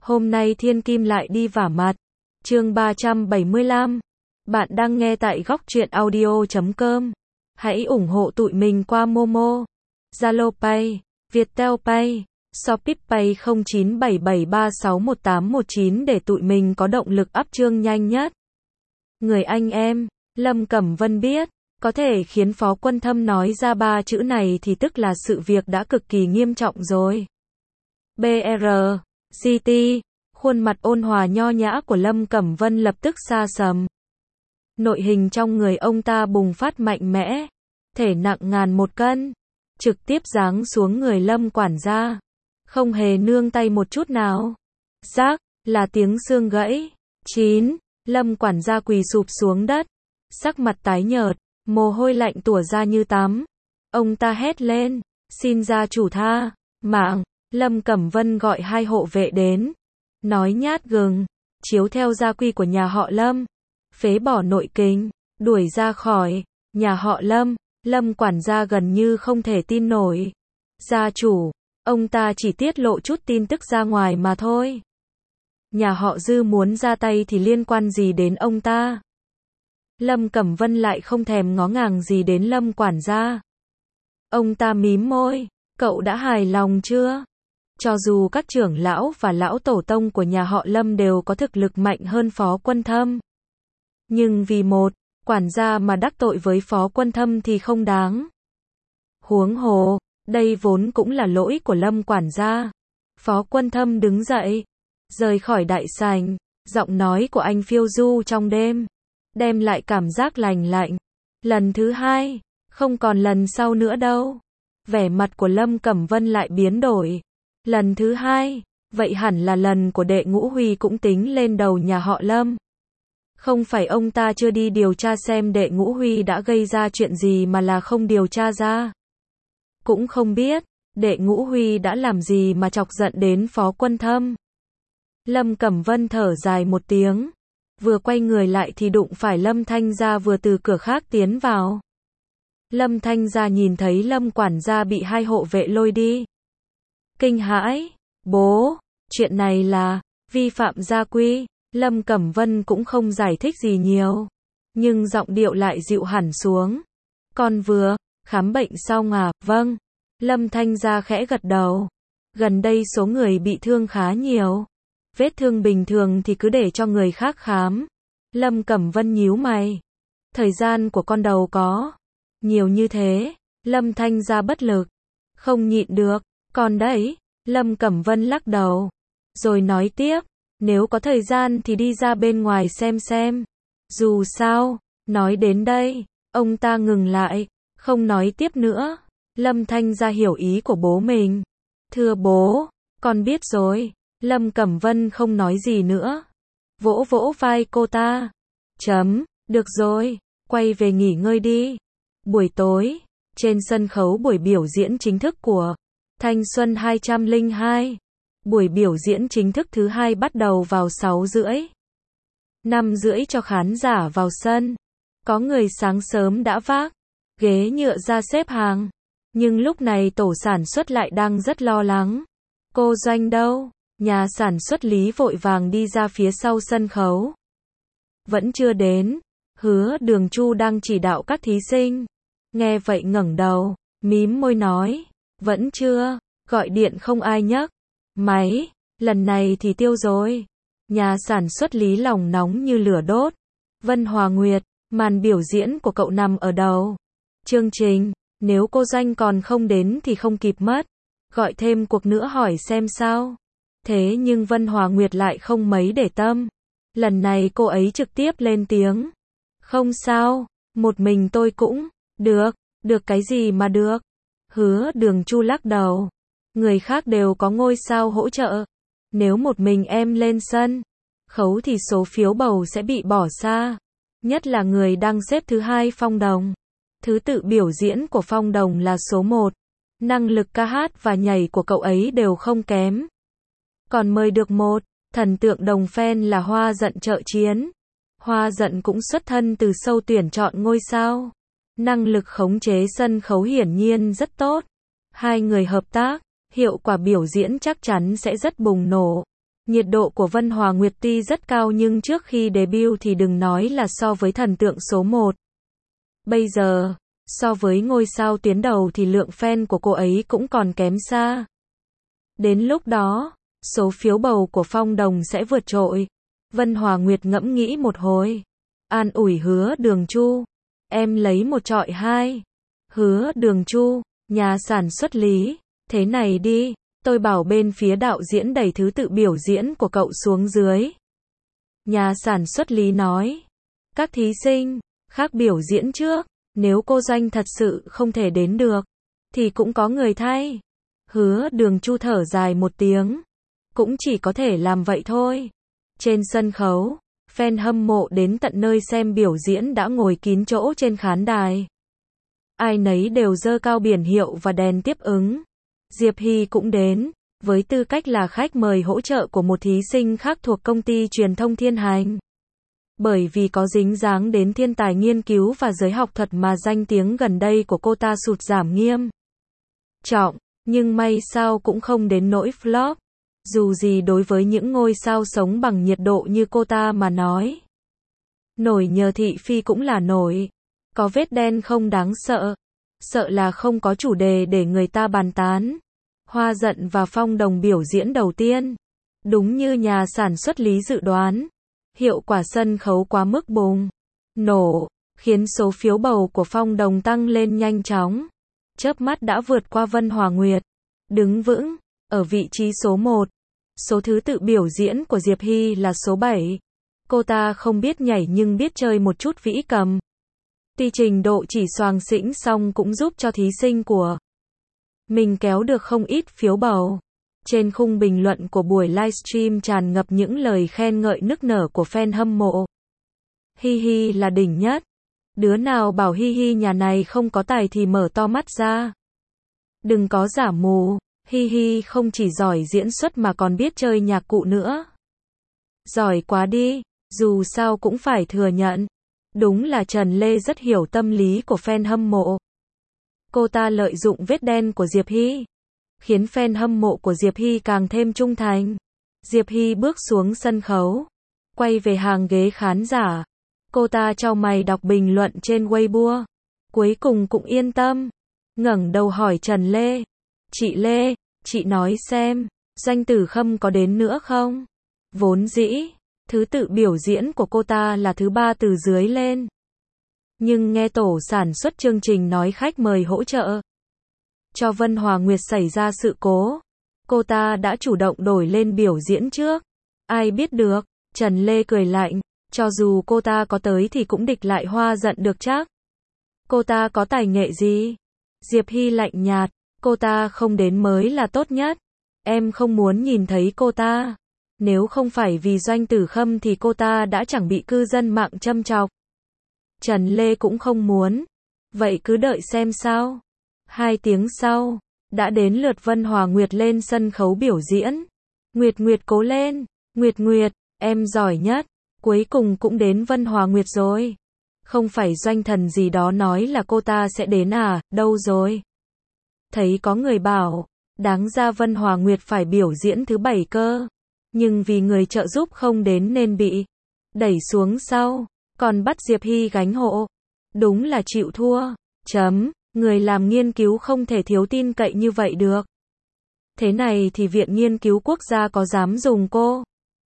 Hôm nay Thiên Kim lại đi vả mặt. Chương 375. Bạn đang nghe tại góc truyện audio.com. Hãy ủng hộ tụi mình qua Momo, Zalo Pay, Viettel Pay, Shopee Pay 0977361819 để tụi mình có động lực up chương nhanh nhất. Người anh em, Lâm Cẩm Vân biết, có thể khiến Phó Quân Thâm nói ra ba chữ này thì tức là sự việc đã cực kỳ nghiêm trọng rồi. BR, GT, khuôn mặt ôn hòa nho nhã của Lâm Cẩm Vân lập tức sa sầm. Nội hình trong người ông ta bùng phát mạnh mẽ, thể nặng ngàn một cân, trực tiếp giáng xuống người Lâm quản gia, không hề nương tay một chút nào. Rác, là tiếng xương gãy. 9. Lâm quản gia quỳ sụp xuống đất, sắc mặt tái nhợt, mồ hôi lạnh tủa ra như tắm. Ông ta hét lên, xin gia chủ tha mạng. Lâm Cẩm Vân gọi hai hộ vệ đến, nói nhát gừng, chiếu theo gia quy của nhà họ Lâm, phế bỏ nội kính, đuổi ra khỏi nhà họ Lâm. Lâm quản gia gần như không thể tin nổi. Gia chủ, ông ta chỉ tiết lộ chút tin tức ra ngoài mà thôi. Nhà họ Dư muốn ra tay thì liên quan gì đến ông ta? Lâm Cẩm Vân lại không thèm ngó ngàng gì đến Lâm quản gia. Ông ta mím môi, cậu đã hài lòng chưa? Cho dù các trưởng lão và lão tổ tông của nhà họ Lâm đều có thực lực mạnh hơn Phó Quân Thâm, nhưng vì một quản gia mà đắc tội với Phó Quân Thâm thì không đáng. Huống hồ, đây vốn cũng là lỗi của Lâm quản gia. Phó Quân Thâm đứng dậy, rời khỏi đại sảnh, giọng nói của anh phiêu du trong đêm, đem lại cảm giác lành lạnh. Lần thứ hai, không còn lần sau nữa đâu. Vẻ mặt của Lâm Cẩm Vân lại biến đổi. Lần thứ hai, vậy hẳn là lần của đệ Ngũ Huy cũng tính lên đầu nhà họ Lâm. Không phải ông ta chưa đi điều tra xem đệ Ngũ Huy đã gây ra chuyện gì mà là không điều tra ra. Cũng không biết, đệ Ngũ Huy đã làm gì mà chọc giận đến Phó Quân Thâm. Lâm Cẩm Vân thở dài một tiếng, vừa quay người lại thì đụng phải Lâm Thanh Gia vừa từ cửa khác tiến vào. Lâm Thanh Gia nhìn thấy Lâm quản gia bị hai hộ vệ lôi đi, kinh hãi, bố, chuyện này là vi phạm gia quy. Lâm Cẩm Vân cũng không giải thích gì nhiều, nhưng giọng điệu lại dịu hẳn xuống. Con vừa khám bệnh xong à? Vâng. Lâm Thanh Gia khẽ gật đầu. Gần đây số người bị thương khá nhiều. Vết thương bình thường thì cứ để cho người khác khám. Lâm Cẩm Vân nhíu mày. Thời gian của con đầu có nhiều như thế. Lâm Thanh Gia bất lực, không nhịn được. Còn đấy. Lâm Cẩm Vân lắc đầu, rồi nói tiếp. Nếu có thời gian thì đi ra bên ngoài xem. Dù sao, nói đến đây, ông ta ngừng lại, không nói tiếp nữa. Lâm Thanh Gia hiểu ý của bố mình. Thưa bố, con biết rồi. Lâm Cẩm Vân không nói gì nữa, vỗ vỗ vai cô ta. Được rồi, quay về nghỉ ngơi đi. Buổi tối, trên sân khấu buổi biểu diễn chính thức của Thanh Xuân 202. Buổi biểu diễn chính thức thứ hai bắt đầu vào 6:30. 5:30 cho khán giả vào sân. Có người sáng sớm đã vác ghế nhựa ra xếp hàng. Nhưng lúc này tổ sản xuất lại đang rất lo lắng. Cô Doanh đâu? Nhà sản xuất Lý vội vàng đi ra phía sau sân khấu. Vẫn chưa đến. Hứa Đường Chu đang chỉ đạo các thí sinh. Nghe vậy ngẩng đầu, mím môi nói. Vẫn chưa, gọi điện không ai nhấc máy, lần này thì tiêu rồi. Nhà sản xuất Lý lòng nóng như lửa đốt. Vân Hòa Nguyệt, màn biểu diễn của cậu nằm ở đầu chương trình, nếu cô Doanh còn không đến thì không kịp mất. Gọi thêm cuộc nữa hỏi xem sao. Thế nhưng Vân Hòa Nguyệt lại không mấy để tâm. Lần này cô ấy trực tiếp lên tiếng. Không sao, một mình tôi cũng được cái gì mà được. Hứa Đường Chu lắc đầu. Người khác đều có ngôi sao hỗ trợ. Nếu một mình em lên sân khấu thì số phiếu bầu sẽ bị bỏ xa. Nhất là người đang xếp thứ hai Phong Đồng. Thứ tự biểu diễn của Phong Đồng là số 1. Năng lực ca hát và nhảy của cậu ấy đều không kém. Còn mời được một thần tượng đồng fan là Hoa Dận trợ chiến. Hoa Dận cũng xuất thân từ sâu tuyển chọn ngôi sao. Năng lực khống chế sân khấu hiển nhiên rất tốt. Hai người hợp tác, hiệu quả biểu diễn chắc chắn sẽ rất bùng nổ. Nhiệt độ của Vân Hòa Nguyệt tuy rất cao nhưng trước khi debut thì đừng nói là so với thần tượng số 1. Bây giờ, so với ngôi sao tuyến đầu thì lượng fan của cô ấy cũng còn kém xa. Đến lúc đó, số phiếu bầu của Phong Đồng sẽ vượt trội. Vân Hòa Nguyệt ngẫm nghĩ một hồi. An ủi Hứa Đường Chu. Em lấy 1-2. Hứa Đường Chu, nhà sản xuất Lý. Thế này đi, tôi bảo bên phía đạo diễn đẩy thứ tự biểu diễn của cậu xuống dưới. Nhà sản xuất Lý nói. Các thí sinh khác biểu diễn trước. Nếu cô Doanh thật sự không thể đến được, thì cũng có người thay. Hứa Đường Chu thở dài một tiếng. Cũng chỉ có thể làm vậy thôi. Trên sân khấu, fan hâm mộ đến tận nơi xem biểu diễn đã ngồi kín chỗ trên khán đài. Ai nấy đều giơ cao biển hiệu và đèn tiếp ứng. Diệp Hy cũng đến, với tư cách là khách mời hỗ trợ của một thí sinh khác thuộc công ty truyền thông Thiên Hành. Bởi vì có dính dáng đến thiên tài nghiên cứu và giới học thuật mà danh tiếng gần đây của cô ta sụt giảm nghiêm trọng, nhưng may sao cũng không đến nỗi flop. Dù gì đối với những ngôi sao sống bằng nhiệt độ như cô ta mà nói, nổi nhờ thị phi cũng là nổi. Có vết đen không đáng sợ. Sợ là không có chủ đề để người ta bàn tán. Hoa Dận và Phong Đồng biểu diễn đầu tiên. Đúng như nhà sản xuất Lý dự đoán. Hiệu quả sân khấu quá mức bùng nổ, khiến số phiếu bầu của Phong Đồng tăng lên nhanh chóng. Chớp mắt đã vượt qua Vân Hòa Nguyệt. Đứng vững, ở vị trí số 1. Số thứ tự biểu diễn của Diệp Hy là số 7. Cô ta không biết nhảy nhưng biết chơi một chút vĩ cầm. Tuy trình độ chỉ xoàng xĩnh song cũng giúp cho thí sinh của mình kéo được không ít phiếu bầu. Trên khung bình luận của buổi livestream tràn ngập những lời khen ngợi nức nở của fan hâm mộ. Hi Hi là đỉnh nhất. Đứa nào bảo Hi Hi nhà này không có tài thì mở to mắt ra. Đừng có giả mù, Hi Hi không chỉ giỏi diễn xuất mà còn biết chơi nhạc cụ nữa. Giỏi quá đi, dù sao cũng phải thừa nhận. Đúng là Trần Lê rất hiểu tâm lý của fan hâm mộ. Cô ta lợi dụng vết đen của Diệp Hy, khiến fan hâm mộ của Diệp Hy càng thêm trung thành. Diệp Hy bước xuống sân khấu, quay về hàng ghế khán giả. Cô ta chau mày đọc bình luận trên Weibo. Cuối cùng cũng yên tâm, ngẩng đầu hỏi Trần Lê. Chị Lê, chị nói xem, Doanh Tử Khâm có đến nữa không? Vốn dĩ, thứ tự biểu diễn của cô ta là thứ 3 từ dưới lên. Nhưng nghe tổ sản xuất chương trình nói khách mời hỗ trợ cho Vân Hòa Nguyệt xảy ra sự cố, cô ta đã chủ động đổi lên biểu diễn trước. Ai biết được, Trần Lê cười lạnh, cho dù cô ta có tới thì cũng địch lại Hoa Dận được chắc. Cô ta có tài nghệ gì? Diệp Hy lạnh nhạt, cô ta không đến mới là tốt nhất. Em không muốn nhìn thấy cô ta. Nếu không phải vì Doanh Tử Khâm thì cô ta đã chẳng bị cư dân mạng châm chọc. Trần Lê cũng không muốn. Vậy cứ đợi xem sao. 2 tiếng sau, đã đến lượt Vân Hòa Nguyệt lên sân khấu biểu diễn. Nguyệt Nguyệt cố lên, Nguyệt Nguyệt, em giỏi nhất. Cuối cùng cũng đến Vân Hòa Nguyệt rồi. Không phải Doanh Thần gì đó nói là cô ta sẽ đến à, đâu rồi? Thấy có người bảo, đáng ra Vân Hòa Nguyệt phải biểu diễn thứ 7 cơ. Nhưng vì người trợ giúp không đến nên bị đẩy xuống sau, còn bắt Diệp Hy gánh hộ. Đúng là chịu thua. Người làm nghiên cứu không thể thiếu tin cậy như vậy được. Thế này thì Viện Nghiên cứu Quốc gia có dám dùng cô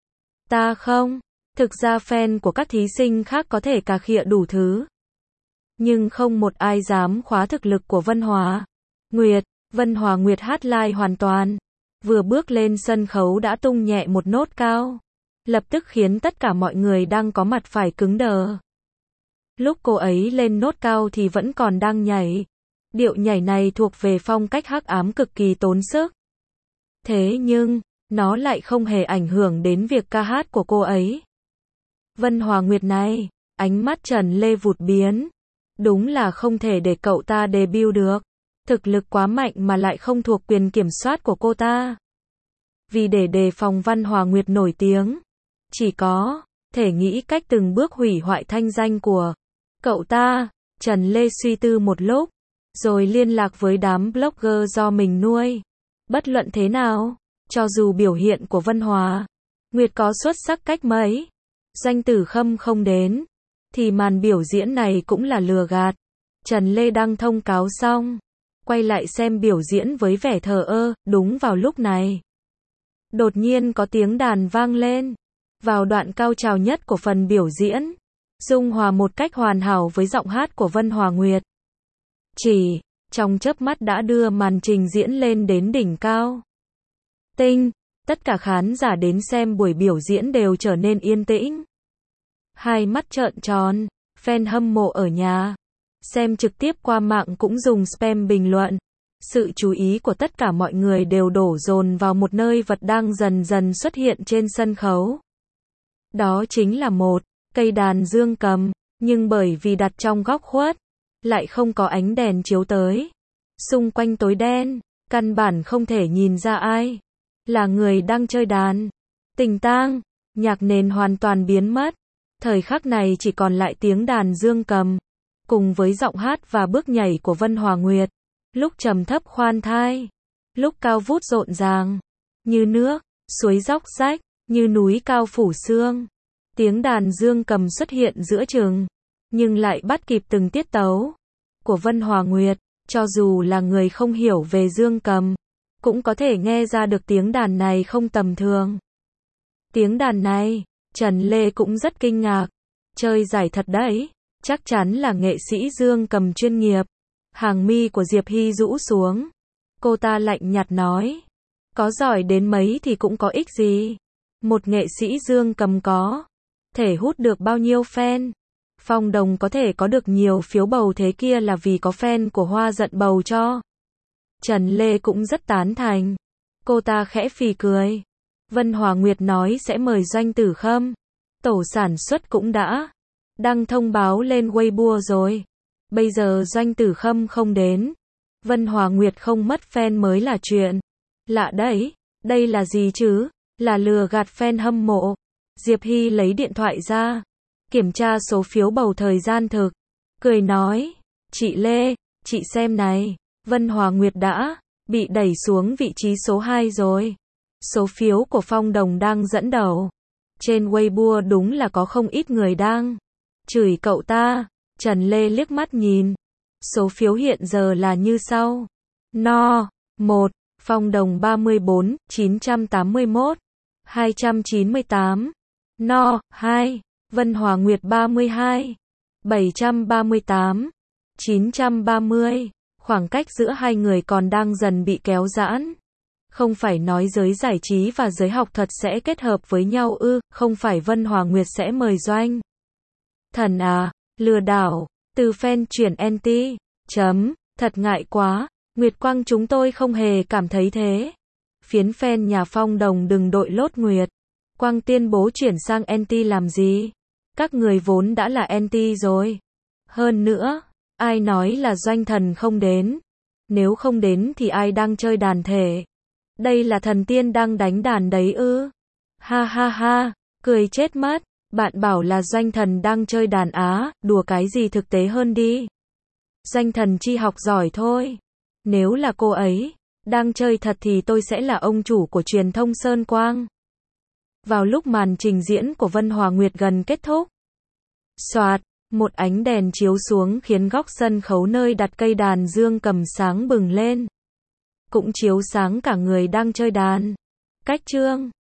ta không? Thực ra fan của các thí sinh khác có thể cà khịa đủ thứ, nhưng không một ai dám khóa thực lực của Vân Hòa Nguyệt. Vân Hòa Nguyệt hát live hoàn toàn. Vừa bước lên sân khấu đã tung nhẹ một nốt cao, lập tức khiến tất cả mọi người đang có mặt phải cứng đờ. Lúc cô ấy lên nốt cao thì vẫn còn đang nhảy. Điệu nhảy này thuộc về phong cách hắc ám cực kỳ tốn sức. Thế nhưng, nó lại không hề ảnh hưởng đến việc ca hát của cô ấy. Vân Hòa Nguyệt này, ánh mắt Trần Lê vụt biến. Đúng là không thể để cậu ta debut được. Thực lực quá mạnh mà lại không thuộc quyền kiểm soát của cô ta. Vì để đề phòng Vân Hòa Nguyệt nổi tiếng, chỉ có thể nghĩ cách từng bước hủy hoại thanh danh của cậu ta. Trần Lê suy tư một lúc, rồi liên lạc với đám blogger do mình nuôi. Bất luận thế nào, cho dù biểu hiện của Vân Hòa Nguyệt có xuất sắc cách mấy, Doanh Tử Khâm không đến, thì màn biểu diễn này cũng là lừa gạt. Trần Lê đăng thông cáo xong, quay lại xem biểu diễn với vẻ thờ ơ. Đúng vào lúc này, đột nhiên có tiếng đàn vang lên. Vào đoạn cao trào nhất của phần biểu diễn, dung hòa một cách hoàn hảo với giọng hát của Vân Hòa Nguyệt. Chỉ trong chớp mắt đã đưa màn trình diễn lên đến đỉnh cao. Tinh, tất cả khán giả đến xem buổi biểu diễn đều trở nên yên tĩnh. Hai mắt trợn tròn, fan hâm mộ ở nhà xem trực tiếp qua mạng cũng dùng spam bình luận. Sự chú ý của tất cả mọi người đều đổ dồn vào một nơi vật đang dần dần xuất hiện trên sân khấu. Đó chính là một cây đàn dương cầm, nhưng bởi vì đặt trong góc khuất, lại không có ánh đèn chiếu tới. Xung quanh tối đen, căn bản không thể nhìn ra ai là người đang chơi đàn. Tình tang, nhạc nền hoàn toàn biến mất. Thời khắc này chỉ còn lại tiếng đàn dương cầm, cùng với giọng hát và bước nhảy của Vân Hòa Nguyệt. Lúc trầm thấp khoan thai, lúc cao vút rộn ràng, như nước, suối róc rách, như núi cao phủ sương. Tiếng đàn dương cầm xuất hiện giữa chừng, nhưng lại bắt kịp từng tiết tấu của Vân Hòa Nguyệt. Cho dù là người không hiểu về dương cầm, cũng có thể nghe ra được tiếng đàn này không tầm thường. Tiếng đàn này, Trần Lê cũng rất kinh ngạc. Chơi giải thật đấy, chắc chắn là nghệ sĩ dương cầm chuyên nghiệp. Hàng mi của Diệp Hy rũ xuống. Cô ta lạnh nhạt nói, có giỏi đến mấy thì cũng có ích gì. Một nghệ sĩ dương cầm có thể hút được bao nhiêu fan. Phong Đồng có thể có được nhiều phiếu bầu thế kia là vì có fan của Hoa Dận bầu cho. Trần Lê cũng rất tán thành. Cô ta khẽ phì cười. Vân Hòa Nguyệt nói sẽ mời Doanh Tử Khâm. Tổ sản xuất cũng đã đăng thông báo lên Weibo rồi. Bây giờ Doanh Tử Khâm không đến, Vân Hòa Nguyệt không mất fan mới là chuyện lạ đấy. Đây là gì chứ? Là lừa gạt fan hâm mộ. Diệp Hy lấy điện thoại ra, kiểm tra số phiếu bầu thời gian thực, cười nói, chị Lê, chị xem này, Vân Hòa Nguyệt đã bị đẩy xuống vị trí số 2 rồi. Số phiếu của Phong Đồng đang dẫn đầu. Trên Weibo đúng là có không ít người đang chửi cậu ta. Trần Lê liếc mắt nhìn. Số phiếu hiện giờ là như sau. No. 1. Phong Đồng 34, 981. 298. No. 2. Vân Hòa Nguyệt 32. 738. 930. Khoảng cách giữa hai người còn đang dần bị kéo giãn. Không phải nói giới giải trí và giới học thuật sẽ kết hợp với nhau ư? Không phải Vân Hòa Nguyệt sẽ mời Doanh Thần à? Lừa đảo. Từ fan chuyển anti. Thật ngại quá. Nguyệt Quang chúng tôi không hề cảm thấy thế. Phiến fan nhà Phong Đồng đừng đội lốt Nguyệt Quang tuyên bố chuyển sang anti làm gì? Các người vốn đã là anti rồi. Hơn nữa, ai nói là Doanh Thần không đến? Nếu không đến thì ai đang chơi đàn thể? Đây là thần tiên đang đánh đàn đấy ư? Ha ha ha, cười chết mất. Bạn bảo là Doanh Thần đang chơi đàn á, đùa cái gì thực tế hơn đi. Doanh Thần chi học giỏi thôi. Nếu là cô ấy đang chơi thật thì tôi sẽ là ông chủ của truyền thông Sơn Quang. Vào lúc màn trình diễn của Vân Hòa Nguyệt gần kết thúc, xoạt, một ánh đèn chiếu xuống khiến góc sân khấu nơi đặt cây đàn dương cầm sáng bừng lên. Cũng chiếu sáng cả người đang chơi đàn. Cách chương